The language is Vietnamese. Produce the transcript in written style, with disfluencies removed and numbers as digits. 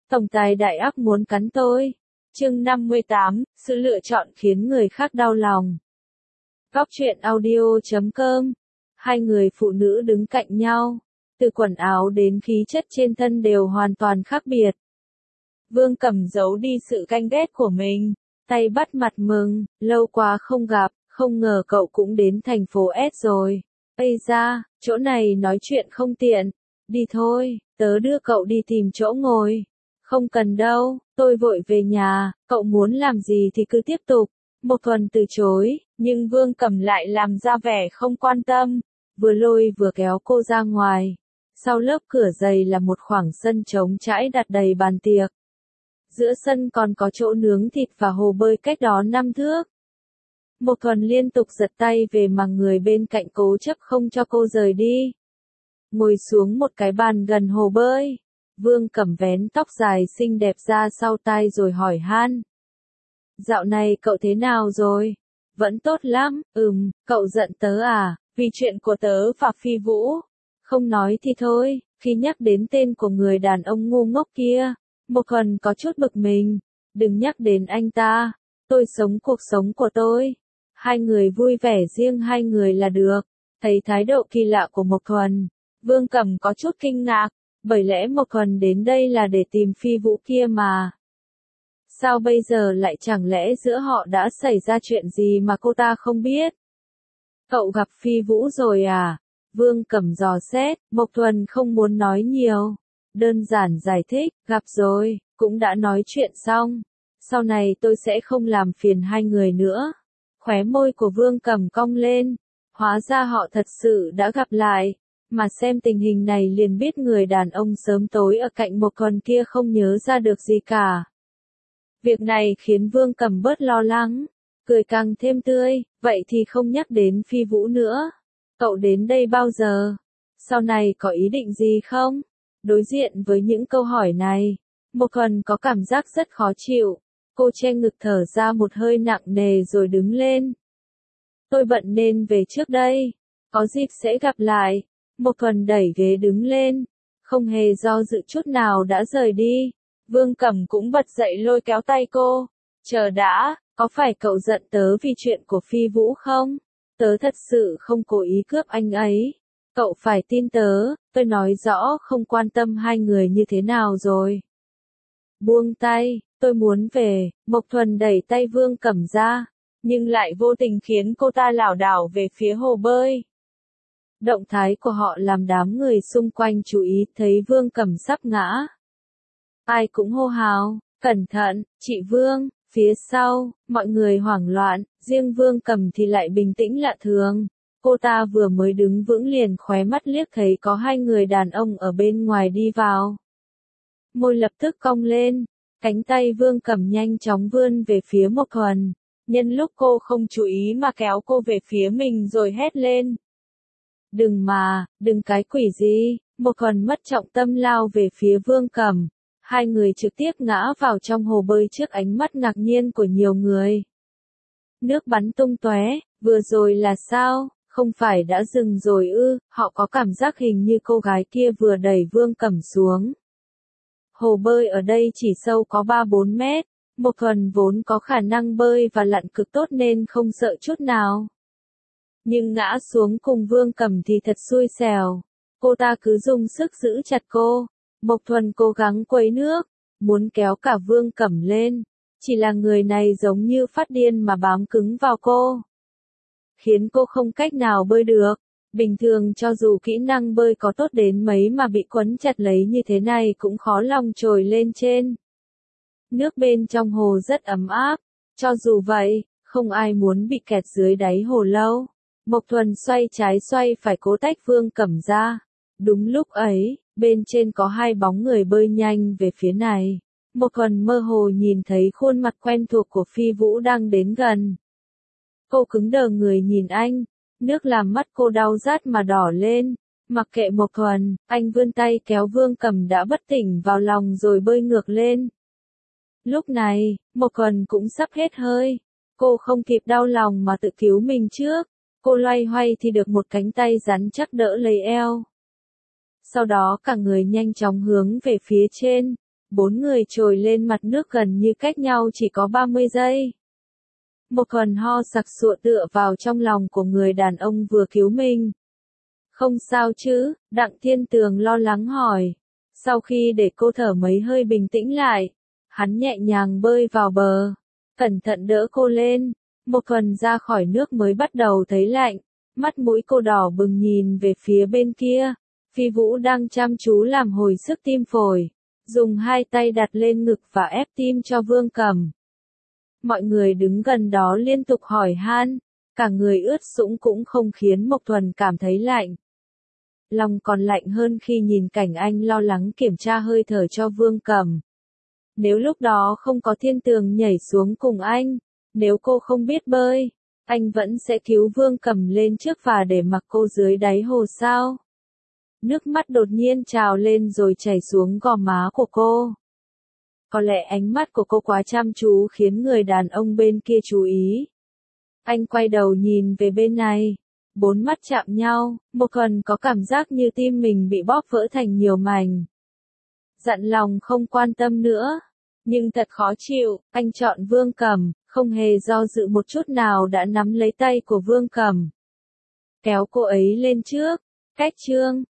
Tổng tài đại ác muốn cắn tôi. Chương 58, sự lựa chọn khiến người khác đau lòng. Góc truyện audio.com. Hai người phụ nữ đứng cạnh nhau, từ quần áo đến khí chất trên thân đều hoàn toàn khác biệt. Vương Cẩm giấu đi sự ganh ghét của mình, tay bắt mặt mừng, lâu quá không gặp, không ngờ cậu cũng đến thành phố S rồi. Ây da, chỗ này nói chuyện không tiện, đi thôi, tớ đưa cậu đi tìm chỗ ngồi. Không cần đâu, tôi vội về nhà, cậu muốn làm gì thì cứ tiếp tục. Mộc Thuần từ chối, nhưng Vương Cẩm lại làm ra vẻ không quan tâm, vừa lôi vừa kéo cô ra ngoài. Sau lớp cửa dày là một khoảng sân trống trải đặt đầy bàn tiệc. Giữa sân còn có chỗ nướng thịt và hồ bơi cách đó 5 thước. Mộc Thuần liên tục giật tay về mà người bên cạnh cố chấp không cho cô rời đi. Ngồi xuống một cái bàn gần hồ bơi. Vương Cẩm vén tóc dài xinh đẹp ra sau tai rồi hỏi han. Dạo này cậu thế nào rồi? Vẫn tốt lắm, cậu giận tớ à, vì chuyện của tớ và Phi Vũ. Không nói thì thôi, khi nhắc đến tên của người đàn ông ngu ngốc kia, Mộc Thuần có chút bực mình. Đừng nhắc đến anh ta, tôi sống cuộc sống của tôi. Hai người vui vẻ riêng hai người là được. Thấy thái độ kỳ lạ của Mộc Thuần, Vương Cẩm có chút kinh ngạc. Bởi lẽ Mộc Thuần đến đây là để tìm Phi Vũ kia mà. Sao bây giờ lại chẳng lẽ giữa họ đã xảy ra chuyện gì mà cô ta không biết? Cậu gặp Phi Vũ rồi à? Vương Cẩm dò xét, Mộc Thuần không muốn nói nhiều. Đơn giản giải thích, gặp rồi, cũng đã nói chuyện xong. Sau này tôi sẽ không làm phiền hai người nữa. Khóe môi của Vương Cẩm cong lên. Hóa ra họ thật sự đã gặp lại. Mà xem tình hình này liền biết người đàn ông sớm tối ở cạnh Mộc Thuần kia không nhớ ra được gì cả. Việc này khiến Vương Cẩm bớt lo lắng, cười càng thêm tươi, vậy thì không nhắc đến Phi Vũ nữa. Cậu đến đây bao giờ? Sau này có ý định gì không? Đối diện với những câu hỏi này, Mộc Thuần có cảm giác rất khó chịu. Cô che ngực thở ra một hơi nặng nề rồi đứng lên. Tôi bận nên về trước đây, có dịp sẽ gặp lại. Mộc Thuần đẩy ghế đứng lên, không hề do dự chút nào đã rời đi. Vương Cẩm cũng bật dậy lôi kéo tay cô. Chờ đã, có phải cậu giận tớ vì chuyện của Phi Vũ không? Tớ thật sự không cố ý cướp anh ấy. Cậu phải tin tớ, tôi nói rõ không quan tâm hai người như thế nào rồi. Buông tay, tôi muốn về. Mộc Thuần đẩy tay Vương Cẩm ra, nhưng lại vô tình khiến cô ta lảo đảo về phía hồ bơi. Động thái của họ làm đám người xung quanh chú ý, thấy Vương Cẩm sắp ngã. Ai cũng hô hào, cẩn thận, chị Vương. Phía sau, mọi người hoảng loạn, riêng Vương Cẩm thì lại bình tĩnh lạ thường. Cô ta vừa mới đứng vững liền khóe mắt liếc thấy có hai người đàn ông ở bên ngoài đi vào. Môi lập tức cong lên, cánh tay Vương Cẩm nhanh chóng vươn về phía Mộc Thuần. Nhân lúc cô không chú ý mà kéo cô về phía mình rồi hét lên. Đừng cái quỷ gì. Mộc Thuần mất trọng tâm lao về phía Vương Cẩm. Hai người trực tiếp ngã vào trong hồ bơi trước ánh mắt ngạc nhiên của nhiều người. Nước bắn tung tóe, vừa rồi là sao, không phải đã dừng rồi ư? Họ có cảm giác hình như cô gái kia vừa đẩy Vương Cẩm xuống. Hồ bơi ở đây chỉ sâu có 3-4 mét. Mộc Thuần vốn có khả năng bơi và lặn cực tốt nên không sợ chút nào. Nhưng ngã xuống cùng Vương Cẩm thì thật xui xẻo. Cô ta cứ dùng sức giữ chặt cô. Mộc Thuần cố gắng quấy nước, muốn kéo cả Vương Cẩm lên. Chỉ là người này giống như phát điên mà bám cứng vào cô. Khiến cô không cách nào bơi được. Bình thường cho dù kỹ năng bơi có tốt đến mấy mà bị quấn chặt lấy như thế này cũng khó lòng trồi lên trên. Nước bên trong hồ rất ấm áp. Cho dù vậy, không ai muốn bị kẹt dưới đáy hồ lâu. Mộc Thuần xoay trái xoay phải cố tách Vương Cẩm ra. Đúng lúc ấy, bên trên có hai bóng người bơi nhanh về phía này. Mộc Thuần mơ hồ nhìn thấy khuôn mặt quen thuộc của Phi Vũ đang đến gần. Cô cứng đờ người nhìn anh, nước làm mắt cô đau rát mà đỏ lên. Mặc kệ Mộc Thuần, anh vươn tay kéo Vương Cẩm đã bất tỉnh vào lòng rồi bơi ngược lên. Lúc này, Mộc Thuần cũng sắp hết hơi. Cô không kịp đau lòng mà tự cứu mình trước. Cô loay hoay thì được một cánh tay rắn chắc đỡ lấy eo. Sau đó cả người nhanh chóng hướng về phía trên. 4 người trồi lên mặt nước gần như cách nhau chỉ có 30 giây. Một Thuần ho sặc sụa tựa vào trong lòng của người đàn ông vừa cứu mình. Không sao chứ, Đặng Thiên Tường lo lắng hỏi. Sau khi để cô thở mấy hơi bình tĩnh lại, hắn nhẹ nhàng bơi vào bờ, cẩn thận đỡ cô lên. Một Thuần ra khỏi nước mới bắt đầu thấy lạnh, mắt mũi cô đỏ bừng nhìn về phía bên kia. Phi Vũ đang chăm chú làm hồi sức tim phổi, dùng hai tay đặt lên ngực và ép tim cho Vương Cầm. Mọi người đứng gần đó liên tục hỏi han, cả người ướt sũng cũng không khiến Mộc Thuần cảm thấy lạnh. Lòng còn lạnh hơn khi nhìn cảnh anh lo lắng kiểm tra hơi thở cho Vương Cầm. Nếu lúc đó không có Thiên Tường nhảy xuống cùng anh, nếu cô không biết bơi, anh vẫn sẽ cứu Vương Cầm lên trước và để mặc cô dưới đáy hồ sao? Nước mắt đột nhiên trào lên rồi chảy xuống gò má của cô. Có lẽ ánh mắt của cô quá chăm chú khiến người đàn ông bên kia chú ý. Anh quay đầu nhìn về bên này. 4 mắt chạm nhau, Một Thuần có cảm giác như tim mình bị bóp vỡ thành nhiều mảnh. Dặn lòng không quan tâm nữa. Nhưng thật khó chịu, anh chọn Vương Cầm, không hề do dự một chút nào đã nắm lấy tay của Vương Cầm. Kéo cô ấy lên trước. Cách chương